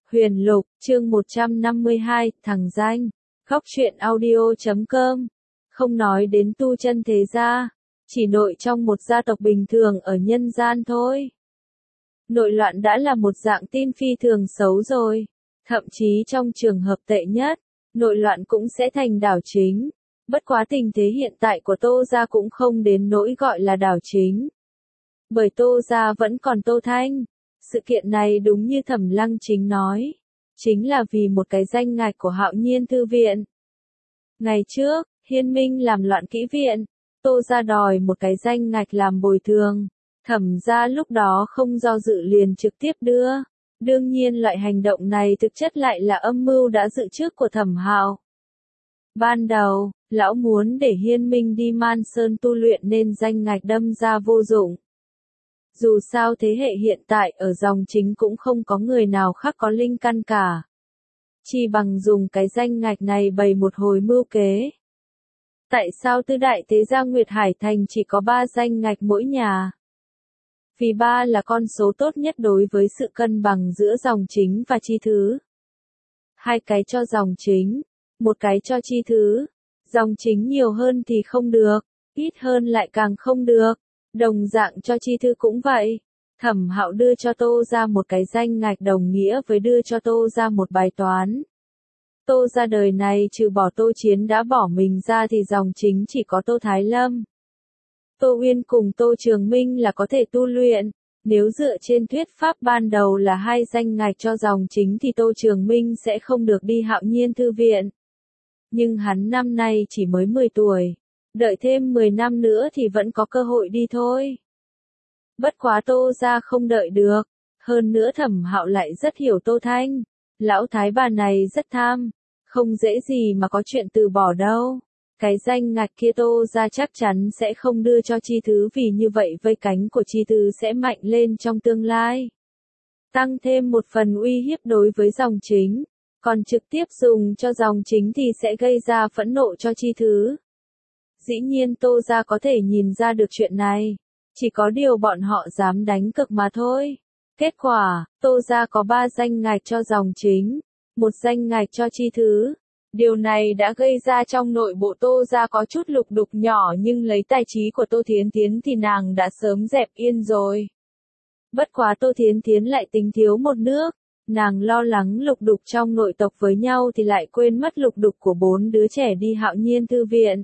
Huyền Lục, chương 152, thằng danh. Góc truyện audio.com. Không nói đến tu chân thế gia, chỉ nội trong một gia tộc bình thường ở nhân gian thôi. Nội loạn đã là một dạng tin phi thường xấu rồi. Thậm chí trong trường hợp tệ nhất, nội loạn cũng sẽ thành đảo chính. Bất quá tình thế hiện tại của Tô gia cũng không đến nỗi gọi là đảo chính. Bởi Tô gia vẫn còn Tô Thanh. Sự kiện này đúng như Thẩm Lăng Chính nói, chính là vì một cái danh ngạch của Hạo Nhiên Thư Viện. Ngày trước, Hiên Minh làm loạn kỹ viện, Tô gia đòi một cái danh ngạch làm bồi thường. Thẩm gia lúc đó không do dự liền trực tiếp đưa. Đương nhiên loại hành động này thực chất lại là âm mưu đã dự trước của Thẩm Hạo. Ban đầu, lão muốn để Hiên Minh đi Man Sơn tu luyện nên danh ngạch đâm ra vô dụng. Dù sao thế hệ hiện tại ở dòng chính cũng không có người nào khác có linh căn cả. Chỉ bằng dùng cái danh ngạch này bày một hồi mưu kế. Tại sao tứ đại thế gia Nguyệt Hải Thành chỉ có 3 danh ngạch mỗi nhà? Vì 3 là con số tốt nhất đối với sự cân bằng giữa dòng chính và chi thứ. 2 cái cho dòng chính, 1 cái cho chi thứ. Dòng chính nhiều hơn thì không được, ít hơn lại càng không được. Đồng dạng cho chi thư cũng vậy. Thẩm Hạo đưa cho Tô gia một cái danh ngạch đồng nghĩa với đưa cho Tô gia một bài toán. Tô gia đời này trừ bỏ Tô Chiến đã bỏ mình ra thì dòng chính chỉ có Tô Thái Lâm. Tô Uyên cùng Tô Trường Minh là có thể tu luyện. Nếu dựa trên thuyết pháp ban đầu là 2 danh ngạch cho dòng chính thì Tô Trường Minh sẽ không được đi Hạo Nhiên Thư Viện. Nhưng hắn năm nay chỉ mới 10 tuổi. Đợi thêm 10 năm nữa thì vẫn có cơ hội đi thôi. Bất quá Tô gia không đợi được. Hơn nữa Thẩm Hạo lại rất hiểu Tô Thanh. Lão thái bà này rất tham. Không dễ gì mà có chuyện từ bỏ đâu. Cái danh ngạch kia Tô gia chắc chắn sẽ không đưa cho chi thứ vì như vậy vây cánh của chi thứ sẽ mạnh lên trong tương lai. Tăng thêm một phần uy hiếp đối với dòng chính. Còn trực tiếp dùng cho dòng chính thì sẽ gây ra phẫn nộ cho chi thứ. Dĩ nhiên Tô gia có thể nhìn ra được chuyện này. Chỉ có điều bọn họ dám đánh cược mà thôi. Kết quả, Tô gia có 3 danh ngạch cho dòng chính, 1 danh ngạch cho chi thứ. Điều này đã gây ra trong nội bộ Tô gia có chút lục đục nhỏ nhưng lấy tài trí của Tô Thiến Thiến thì nàng đã sớm dẹp yên rồi. Bất quá Tô Thiến Thiến lại tính thiếu một nước. Nàng lo lắng lục đục trong nội tộc với nhau thì lại quên mất lục đục của 4 đứa trẻ đi Hạo Nhiên Thư Viện.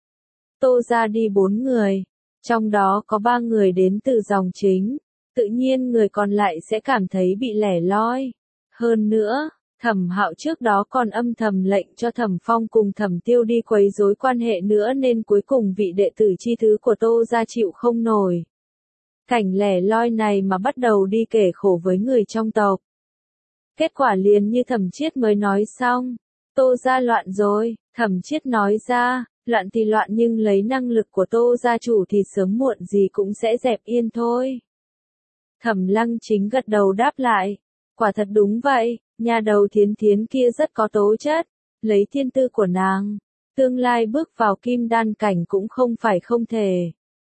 Tô gia đi 4 người, trong đó có 3 người đến từ dòng chính, tự nhiên người còn lại sẽ cảm thấy bị lẻ loi. Hơn nữa, Thẩm Hạo trước đó còn âm thầm lệnh cho Thẩm Phong cùng Thẩm Tiêu đi quấy rối quan hệ nữa nên cuối cùng vị đệ tử chi thứ của Tô gia chịu không nổi. Cảnh lẻ loi này mà bắt đầu đi kể khổ với người trong tộc. Kết quả liền như Thẩm Chiết mới nói xong, Tô gia loạn rồi, Thẩm Chiết nói ra. Loạn thì loạn nhưng lấy năng lực của Tô gia chủ thì sớm muộn gì cũng sẽ dẹp yên thôi. Thẩm Lăng Chính gật đầu đáp lại. Quả thật đúng vậy, nhà đầu Thiến Thiến kia rất có tố chất. Lấy thiên tư của nàng, tương lai bước vào kim đan cảnh cũng không phải không thể.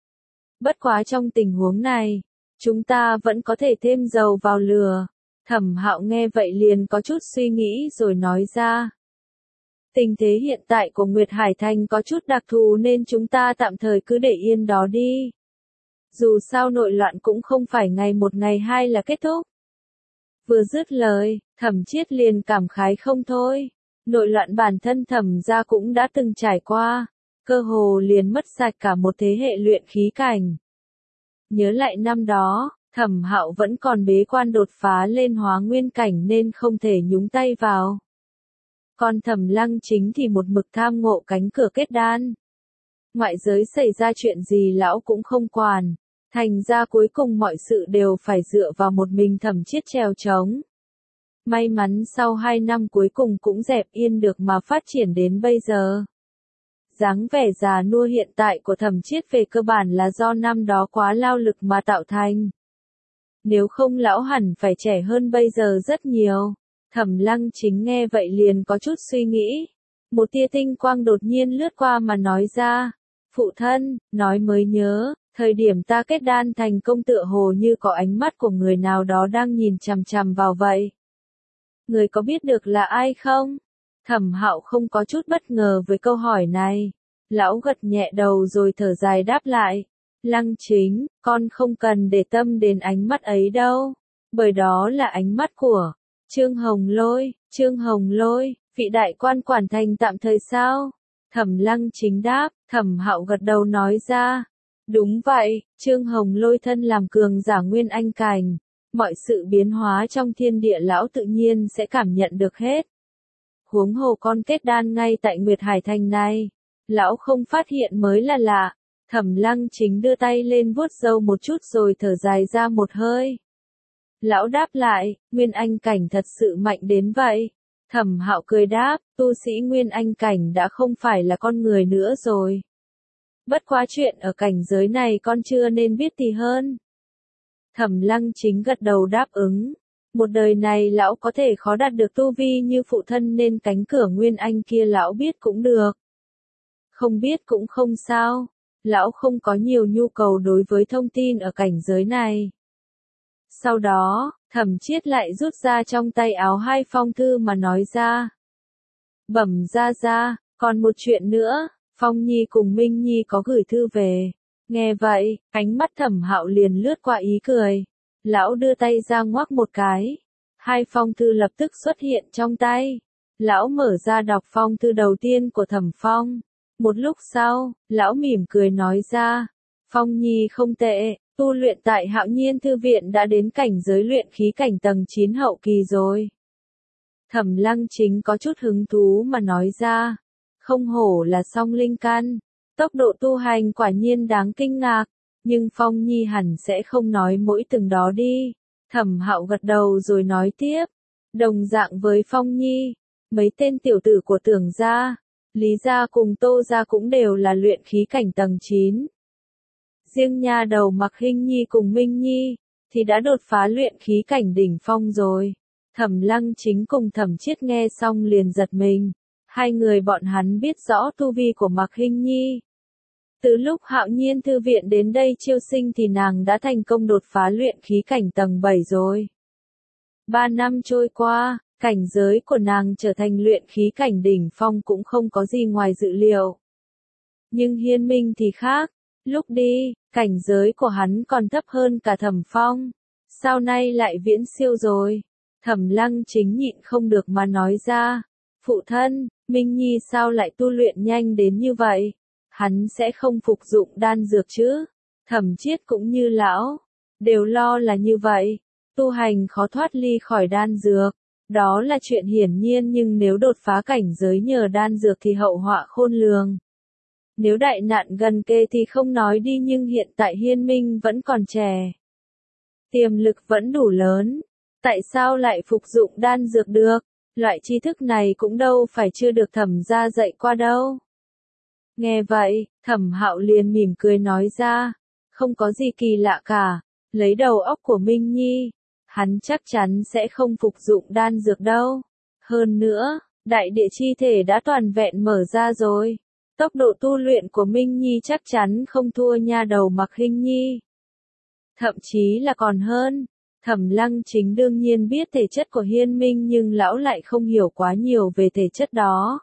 Bất quá trong tình huống này, chúng ta vẫn có thể thêm dầu vào lửa. Thẩm Hạo nghe vậy liền có chút suy nghĩ rồi nói ra. Tình thế hiện tại của Nguyệt Hải Thành có chút đặc thù nên chúng ta tạm thời cứ để yên đó đi. Dù sao nội loạn cũng không phải ngày 1 ngày 2 là kết thúc. Vừa dứt lời, Thẩm Chiết liền cảm khái không thôi. Nội loạn bản thân Thẩm gia cũng đã từng trải qua, cơ hồ liền mất sạch cả một thế hệ luyện khí cảnh. Nhớ lại năm đó, Thẩm Hạo vẫn còn bế quan đột phá lên hóa nguyên cảnh nên không thể nhúng tay vào. Còn Thẩm Lăng Chính thì một mực tham ngộ cánh cửa kết đan. Ngoại giới xảy ra chuyện gì lão cũng không quản. Thành ra cuối cùng mọi sự đều phải dựa vào một mình Thẩm Chiết trèo trống. May mắn sau 2 năm cuối cùng cũng dẹp yên được mà phát triển đến bây giờ. Dáng vẻ già nua hiện tại của Thẩm Chiết về cơ bản là do năm đó quá lao lực mà tạo thành. Nếu không lão hẳn phải trẻ hơn bây giờ rất nhiều. Thẩm Lăng Chính nghe vậy liền có chút suy nghĩ. Một tia tinh quang đột nhiên lướt qua mà nói ra. Phụ thân, nói mới nhớ, thời điểm ta kết đan thành công tựa hồ như có ánh mắt của người nào đó đang nhìn chằm chằm vào vậy. Người có biết được là ai không? Thẩm Hạo không có chút bất ngờ với câu hỏi này. Lão gật nhẹ đầu rồi thở dài đáp lại. Lăng Chính, con không cần để tâm đến ánh mắt ấy đâu. Bởi đó là ánh mắt của Trương Hồng Lôi. Trương Hồng Lôi, vị đại quan quản thành tạm thời sao? Thẩm Lăng Chính đáp. Thẩm Hạo gật đầu nói ra. Đúng vậy, Trương Hồng Lôi thân làm cường giả nguyên anh cảnh. Mọi sự biến hóa trong thiên địa lão tự nhiên sẽ cảm nhận được hết. Huống hồ con kết đan ngay tại Nguyệt Hải Thành này. Lão không phát hiện mới là lạ. Thẩm Lăng Chính đưa tay lên vuốt râu một chút rồi thở dài ra một hơi. Lão đáp lại, Nguyên Anh cảnh thật sự mạnh đến vậy. Thẩm Hạo cười đáp, tu sĩ Nguyên Anh cảnh đã không phải là con người nữa rồi. Bất quá chuyện ở cảnh giới này con chưa nên biết thì hơn. Thẩm Lăng Chính gật đầu đáp ứng. Một đời này lão có thể khó đạt được tu vi như phụ thân nên cánh cửa Nguyên Anh kia lão biết cũng được. Không biết cũng không sao. Lão không có nhiều nhu cầu đối với thông tin ở cảnh giới này. Sau đó, Thẩm Chiết lại rút ra trong tay áo 2 phong thư mà nói ra. Bẩm ra, còn một chuyện nữa, Phong Nhi cùng Minh Nhi có gửi thư về. Nghe vậy, ánh mắt Thẩm Hạo liền lướt qua ý cười. Lão đưa tay ra ngoắc một cái. 2 phong thư lập tức xuất hiện trong tay. Lão mở ra đọc phong thư đầu tiên của Thẩm Phong. Một lúc sau, lão mỉm cười nói ra. Phong Nhi không tệ, tu luyện tại Hạo Nhiên Thư Viện đã đến cảnh giới luyện khí cảnh tầng 9 hậu kỳ rồi. Thẩm Lăng Chính có chút hứng thú mà nói ra. Không hổ là song linh căn. Tốc độ tu hành quả nhiên đáng kinh ngạc. Nhưng Phong Nhi hẳn sẽ không nói mỗi từng đó đi. Thẩm Hạo gật đầu rồi nói tiếp. Đồng dạng với Phong Nhi, mấy tên tiểu tử của Tưởng gia, Lý gia cùng Tô gia cũng đều là luyện khí cảnh tầng 9. Riêng nha đầu Mặc Hinh Nhi cùng Minh Nhi, thì đã đột phá luyện khí cảnh đỉnh phong rồi. Thẩm Lăng Chính cùng Thẩm Chiết nghe xong liền giật mình. 2 người bọn hắn biết rõ tu vi của Mặc Hinh Nhi. Từ lúc Hạo Nhiên Thư Viện đến đây chiêu sinh thì nàng đã thành công đột phá luyện khí cảnh tầng 7 rồi. 3 năm trôi qua, cảnh giới của nàng trở thành luyện khí cảnh đỉnh phong cũng không có gì ngoài dự liệu. Nhưng Hiên Minh thì khác, lúc đi, cảnh giới của hắn còn thấp hơn cả Thẩm Phong. Sao nay lại viễn siêu rồi? Thẩm Lăng Chính nhịn không được mà nói ra. Phụ thân, Minh Nhi sao lại tu luyện nhanh đến như vậy? Hắn sẽ không phục dụng đan dược chứ? Thẩm Chiết cũng như lão, đều lo là như vậy. Tu hành khó thoát ly khỏi đan dược. Đó là chuyện hiển nhiên nhưng nếu đột phá cảnh giới nhờ đan dược thì hậu họa khôn lường. Nếu đại nạn gần kề thì không nói đi nhưng hiện tại Hiên Minh vẫn còn trẻ. Tiềm lực vẫn đủ lớn. Tại sao lại phục dụng đan dược được? Loại tri thức này cũng đâu phải chưa được Thẩm gia dạy qua đâu. Nghe vậy, Thẩm Hạo liền mỉm cười nói ra. Không có gì kỳ lạ cả. Lấy đầu óc của Minh Nhi. Hắn chắc chắn sẽ không phục dụng đan dược đâu. Hơn nữa, đại địa chi thể đã toàn vẹn mở ra rồi. Tốc độ tu luyện của Minh Nhi chắc chắn không thua nha đầu Mặc Hinh Nhi. Thậm chí là còn hơn. Thẩm Lăng Chính đương nhiên biết thể chất của Hiên Minh nhưng lão lại không hiểu quá nhiều về thể chất đó.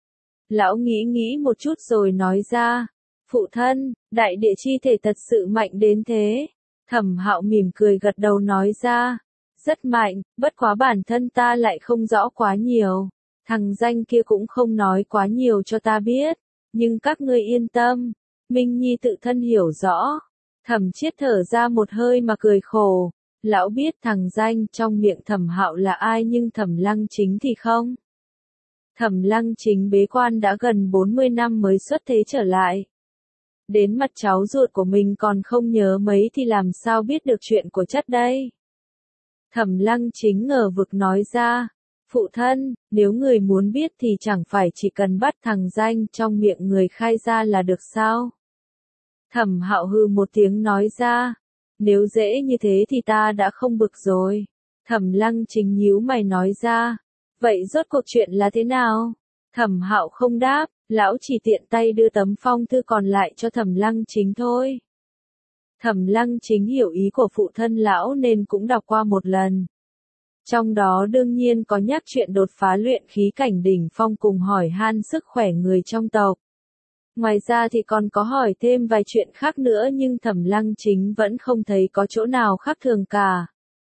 Lão nghĩ một chút rồi nói ra. Phụ thân, đại địa chi thể thật sự mạnh đến thế. Thẩm Hạo mỉm cười gật đầu nói ra. Rất mạnh, bất quá bản thân ta lại không rõ quá nhiều. Thằng danh kia cũng không nói quá nhiều cho ta biết. Nhưng các ngươi yên tâm, Minh Nhi tự thân hiểu rõ. Thẩm Chiết thở ra một hơi mà cười khổ. Lão biết thằng danh trong miệng Thẩm Hạo là ai nhưng Thẩm Lăng Chính thì không. Thẩm Lăng Chính bế quan đã gần 40 năm mới xuất thế trở lại. Đến mặt cháu ruột của mình còn không nhớ mấy thì làm sao biết được chuyện của chất đây. Thẩm Lăng Chính ngờ vực nói ra. Phụ thân, nếu người muốn biết thì chẳng phải chỉ cần bắt thằng danh trong miệng người khai ra là được sao? Thẩm Hạo hừ một tiếng nói ra. Nếu dễ như thế thì ta đã không bực rồi. Thẩm Lăng Chính nhíu mày nói ra. Vậy rốt cuộc chuyện là thế nào? Thẩm Hạo không đáp, lão chỉ tiện tay đưa tấm phong thư còn lại cho Thẩm Lăng Chính thôi. Thẩm Lăng Chính hiểu ý của phụ thân lão nên cũng đọc qua một lần. Trong đó đương nhiên có nhắc chuyện đột phá luyện khí cảnh đỉnh phong cùng hỏi han sức khỏe người trong tộc. Ngoài ra thì còn có hỏi thêm vài chuyện khác nữa nhưng Thẩm Lăng Chính vẫn không thấy có chỗ nào khác thường cả.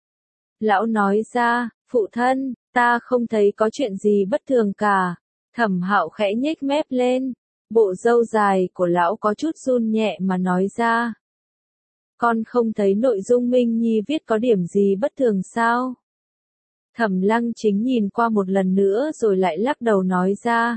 Lão nói ra, phụ thân, ta không thấy có chuyện gì bất thường cả. Thẩm Hạo khẽ nhếch mép lên, bộ râu dài của lão có chút run nhẹ mà nói ra. Con không thấy nội dung Minh Nhi viết có điểm gì bất thường sao? Thẩm Lăng Chính nhìn qua một lần nữa rồi lại lắc đầu nói ra.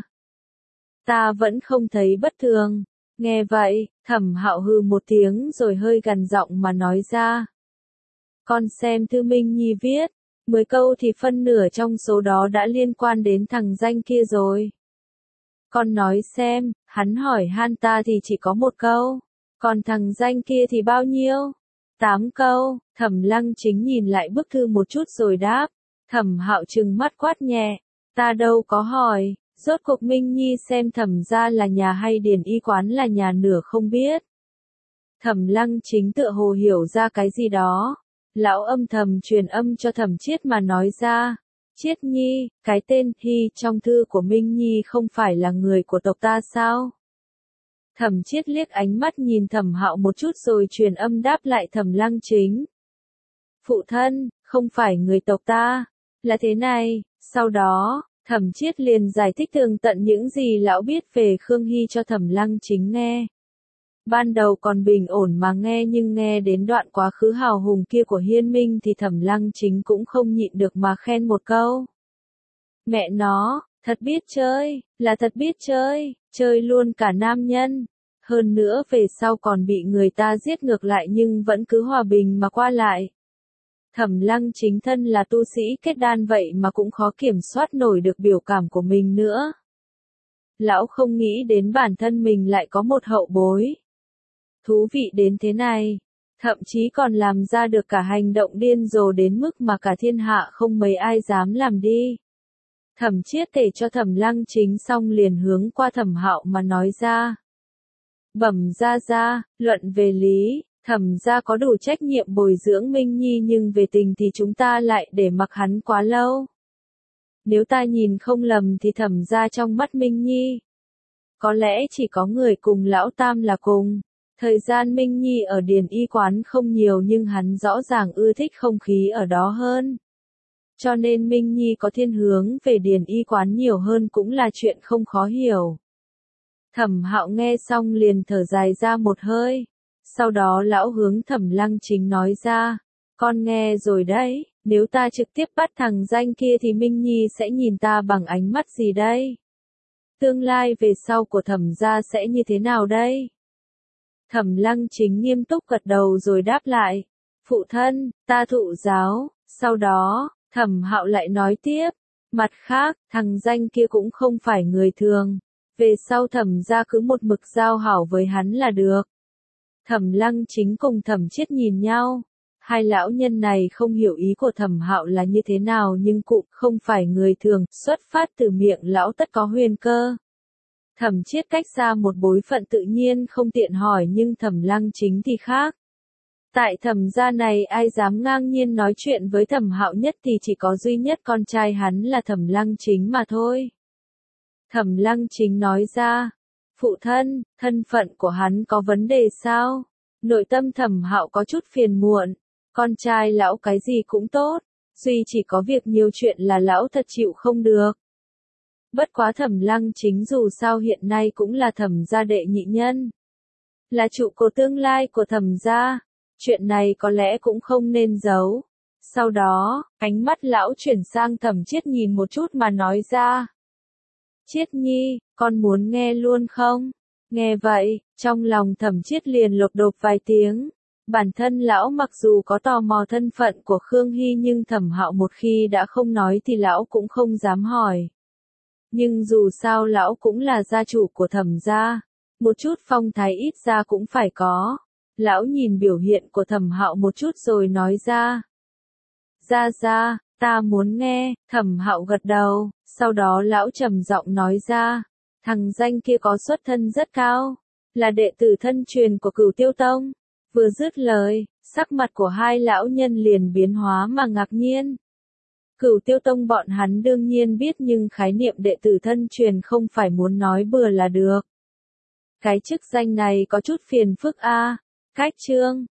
Ta vẫn không thấy bất thường. Nghe vậy, Thẩm Hạo hừ một tiếng rồi hơi gằn giọng mà nói ra. Con xem thư Minh Nhi viết, 10 câu thì phân nửa trong số đó đã liên quan đến thằng danh kia rồi. Con nói xem, hắn hỏi han ta thì chỉ có 1 câu, còn thằng danh kia thì bao nhiêu? 8 câu, Thẩm Lăng Chính nhìn lại bức thư một chút rồi đáp. Thẩm Hạo trừng mắt quát nhẹ, ta đâu có hỏi, rốt cuộc Minh Nhi xem Thẩm gia là nhà hay Điền y quán là nhà nửa không biết. Thẩm Lăng Chính tựa hồ hiểu ra cái gì đó, lão âm thầm truyền âm cho Thẩm Chiết mà nói ra, Chiết Nhi, cái tên Hy trong thư của Minh Nhi không phải là người của tộc ta sao? Thẩm Chiết liếc ánh mắt nhìn Thẩm Hạo một chút rồi truyền âm đáp lại Thẩm Lăng Chính. Phụ thân, không phải người tộc ta, là thế này, sau đó, Thẩm Chiết liền giải thích tường tận những gì lão biết về Khương Hy cho Thẩm Lăng Chính nghe. Ban đầu còn bình ổn mà nghe nhưng nghe đến đoạn quá khứ hào hùng kia của Hiên Minh thì Thẩm Lăng Chính cũng không nhịn được mà khen một câu. Mẹ nó, thật biết chơi, là thật biết chơi, chơi luôn cả nam nhân. Hơn nữa về sau còn bị người ta giết ngược lại nhưng vẫn cứ hòa bình mà qua lại. Thẩm Lăng Chính thân là tu sĩ kết đan vậy mà cũng khó kiểm soát nổi được biểu cảm của mình nữa. Lão không nghĩ đến bản thân mình lại có một hậu bối thú vị đến thế này, thậm chí còn làm ra được cả hành động điên rồ đến mức mà cả thiên hạ không mấy ai dám làm đi. Thẩm Chiết kể cho Thẩm Lăng Chính xong liền hướng qua Thẩm Hạo mà nói ra. Bẩm gia, luận về lý, Thẩm gia có đủ trách nhiệm bồi dưỡng Minh Nhi nhưng về tình thì chúng ta lại để mặc hắn quá lâu. Nếu ta nhìn không lầm thì Thẩm gia trong mắt Minh Nhi, có lẽ chỉ có người cùng lão tam là cùng. Thời gian Minh Nhi ở Điền y quán không nhiều nhưng hắn rõ ràng ưa thích không khí ở đó hơn. Cho nên Minh Nhi có thiên hướng về Điền y quán nhiều hơn cũng là chuyện không khó hiểu. Thẩm Hạo nghe xong liền thở dài ra một hơi. Sau đó lão hướng Thẩm Lăng Chính nói ra. Con nghe rồi đấy, nếu ta trực tiếp bắt thằng danh kia thì Minh Nhi sẽ nhìn ta bằng ánh mắt gì đây? Tương lai về sau của Thẩm gia sẽ như thế nào đây? Thẩm Lăng Chính nghiêm túc gật đầu rồi đáp lại. Phụ thân, ta thụ giáo. Sau đó, Thẩm Hạo lại nói tiếp. Mặt khác, thằng danh kia cũng không phải người thường. Về sau Thẩm gia cứ một mực giao hảo với hắn là được. Thẩm Lăng Chính cùng Thẩm Chiết nhìn nhau. Hai lão nhân này không hiểu ý của Thẩm Hạo là như thế nào nhưng cũng không phải người thường, xuất phát từ miệng lão tất có huyền cơ. Thẩm Chiết cách xa một bối phận tự nhiên không tiện hỏi nhưng Thẩm Lăng Chính thì khác. Tại Thẩm gia này ai dám ngang nhiên nói chuyện với Thẩm Hạo nhất thì chỉ có duy nhất con trai hắn là Thẩm Lăng Chính mà thôi. Thẩm Lăng Chính nói ra, phụ thân, thân phận của hắn có vấn đề sao? Nội tâm Thẩm Hạo có chút phiền muộn, con trai lão cái gì cũng tốt, duy chỉ có việc nhiều chuyện là lão thật chịu không được. Bất quá Thẩm Lăng Chính dù sao hiện nay cũng là Thẩm gia đệ nhị nhân, là trụ cột tương lai của Thẩm gia, chuyện này có lẽ cũng không nên giấu. Sau đó, ánh mắt lão chuyển sang Thẩm Chiết nhìn một chút mà nói ra. Chiết Nhi, con muốn nghe luôn không? Nghe vậy, trong lòng Thẩm Chiết liền lột đột vài tiếng. Bản thân lão mặc dù có tò mò thân phận của Khương Hy nhưng Thẩm Hạo một khi đã không nói thì lão cũng không dám hỏi. Nhưng dù sao lão cũng là gia chủ của Thẩm gia, một chút phong thái ít ra cũng phải có. Lão nhìn biểu hiện của Thẩm Hạo một chút rồi nói ra. Ra, ta muốn nghe. Thẩm Hạo gật đầu, sau đó lão trầm giọng nói ra. Thằng danh kia có xuất thân rất cao, là đệ tử thân truyền của Cửu Tiêu Tông. Vừa dứt lời, sắc mặt của hai lão nhân liền biến hóa mà ngạc nhiên. Cửu Tiêu Tông bọn hắn đương nhiên biết nhưng khái niệm đệ tử thân truyền không phải muốn nói bừa là được. Cái chức danh này có chút phiền phức a. Cách chương